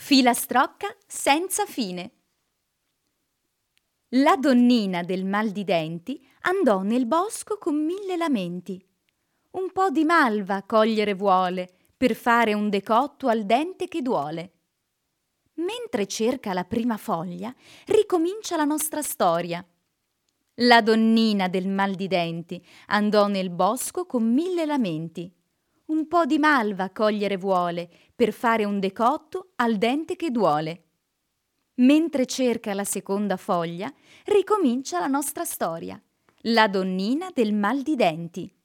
Filastrocca senza fine. La donnina del mal di denti andò nel bosco con 1000 lamenti. Un po' di malva cogliere vuole per fare un decotto al dente che duole. Mentre cerca la prima foglia, ricomincia la nostra storia. La donnina del mal di denti andò nel bosco con 1000 lamenti. Un po' di malva cogliere vuole per fare un decotto al dente che duole. Mentre cerca la seconda foglia, ricomincia la nostra storia. La donnina del mal di denti.